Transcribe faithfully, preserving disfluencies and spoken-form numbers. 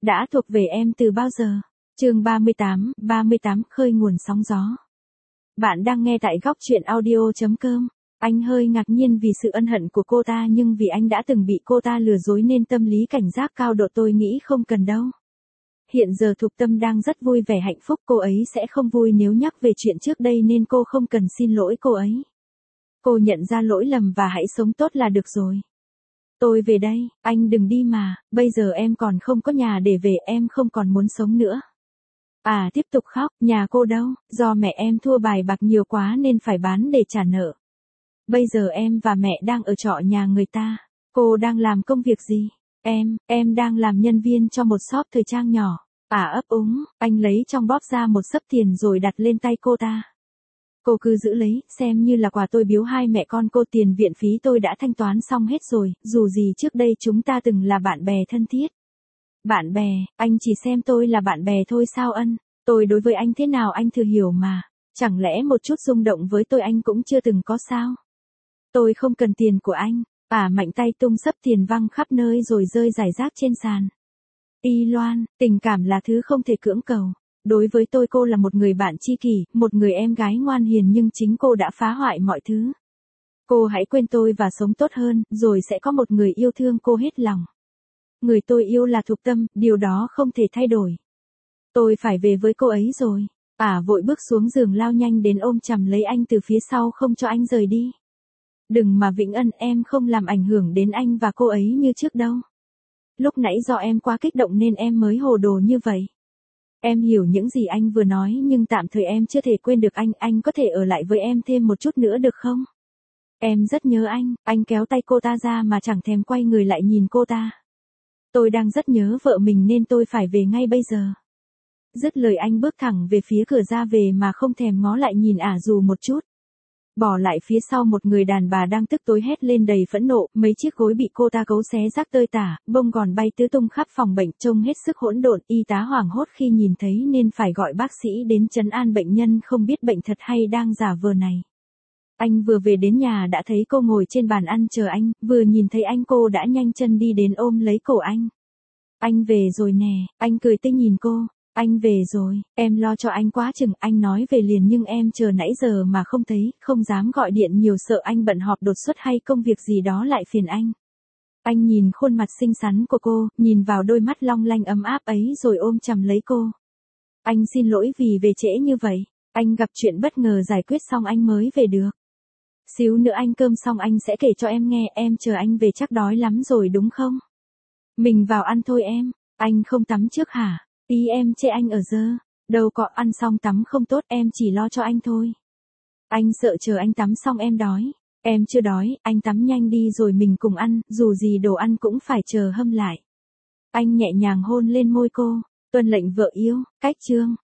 đã thuộc về em từ bao giờ? Chương ba mươi tám, ba mươi tám khơi nguồn sóng gió. Bạn đang nghe tại góc truyện audio chấm com. Anh hơi ngạc nhiên vì sự ân hận của cô ta, nhưng vì anh đã từng bị cô ta lừa dối nên tâm lý cảnh giác cao độ, tôi nghĩ không cần đâu. Hiện giờ Thục Tâm đang rất vui vẻ hạnh phúc, cô ấy sẽ không vui nếu nhắc về chuyện trước đây nên cô không cần xin lỗi cô ấy. Cô nhận ra lỗi lầm và hãy sống tốt là được rồi. Tôi về đây, anh đừng đi mà, bây giờ em còn không có nhà để về, em không còn muốn sống nữa. À, tiếp tục khóc, nhà cô đâu, do mẹ em thua bài bạc nhiều quá nên phải bán để trả nợ. Bây giờ em và mẹ đang ở trọ nhà người ta. Cô đang làm công việc gì? Em, em đang làm nhân viên cho một shop thời trang nhỏ. À, ấp úng, anh lấy trong bóp ra một xấp tiền rồi đặt lên tay cô ta. Cô cứ giữ lấy, xem như là quà tôi biếu hai mẹ con cô, tiền viện phí tôi đã thanh toán xong hết rồi, dù gì trước đây chúng ta từng là bạn bè thân thiết. Bạn bè, anh chỉ xem tôi là bạn bè thôi sao ân? Tôi đối với anh thế nào anh thừa hiểu mà. Chẳng lẽ một chút rung động với tôi anh cũng chưa từng có sao? Tôi không cần tiền của anh. À, mạnh tay tung xấp tiền văng khắp nơi rồi rơi rải rác trên sàn. Y Loan, tình cảm là thứ không thể cưỡng cầu. Đối với tôi cô là một người bạn tri kỷ, một người em gái ngoan hiền, nhưng chính cô đã phá hoại mọi thứ. Cô hãy quên tôi và sống tốt hơn, rồi sẽ có một người yêu thương cô hết lòng. Người tôi yêu là Thục Tâm, điều đó không thể thay đổi. Tôi phải về với cô ấy rồi. À, vội bước xuống giường lao nhanh đến ôm chầm lấy anh từ phía sau không cho anh rời đi. Đừng mà Vĩnh Ân, em không làm ảnh hưởng đến anh và cô ấy như trước đâu. Lúc nãy do em quá kích động nên em mới hồ đồ như vậy. Em hiểu những gì anh vừa nói, nhưng tạm thời em chưa thể quên được anh, anh có thể ở lại với em thêm một chút nữa được không? Em rất nhớ anh, anh kéo tay cô ta ra mà chẳng thèm quay người lại nhìn cô ta. Tôi đang rất nhớ vợ mình nên tôi phải về ngay bây giờ. Dứt lời anh bước thẳng về phía cửa ra về mà không thèm ngó lại nhìn ả dù một chút. Bỏ lại phía sau một người đàn bà đang tức tối hét lên đầy phẫn nộ, mấy chiếc gối bị cô ta cấu xé rách tơi tả, bông gòn bay tứ tung khắp phòng bệnh, trông hết sức hỗn độn. Y tá hoảng hốt khi nhìn thấy nên phải gọi bác sĩ đến trấn an bệnh nhân không biết bệnh thật hay đang giả vờ này. Anh vừa về đến nhà đã thấy cô ngồi trên bàn ăn chờ anh, vừa nhìn thấy anh cô đã nhanh chân đi đến ôm lấy cổ anh. Anh về rồi nè, anh cười tươi nhìn cô. Anh về rồi, em lo cho anh quá chừng, anh nói về liền nhưng em chờ nãy giờ mà không thấy, không dám gọi điện nhiều sợ anh bận họp đột xuất hay công việc gì đó lại phiền anh. Anh nhìn khuôn mặt xinh xắn của cô, nhìn vào đôi mắt long lanh ấm áp ấy rồi ôm chầm lấy cô. Anh xin lỗi vì về trễ như vậy, anh gặp chuyện bất ngờ giải quyết xong anh mới về được. Xíu nữa anh cơm xong anh sẽ kể cho em nghe, em chờ anh về chắc đói lắm rồi đúng không? Mình vào ăn thôi em, anh không tắm trước hả? Ý em chê anh ở dơ, đâu có, ăn xong tắm không tốt, em chỉ lo cho anh thôi. Anh sợ chờ anh tắm xong em đói, em chưa đói, anh tắm nhanh đi rồi mình cùng ăn, dù gì đồ ăn cũng phải chờ hâm lại. Anh nhẹ nhàng hôn lên môi cô, tuân lệnh vợ yêu, cách chương.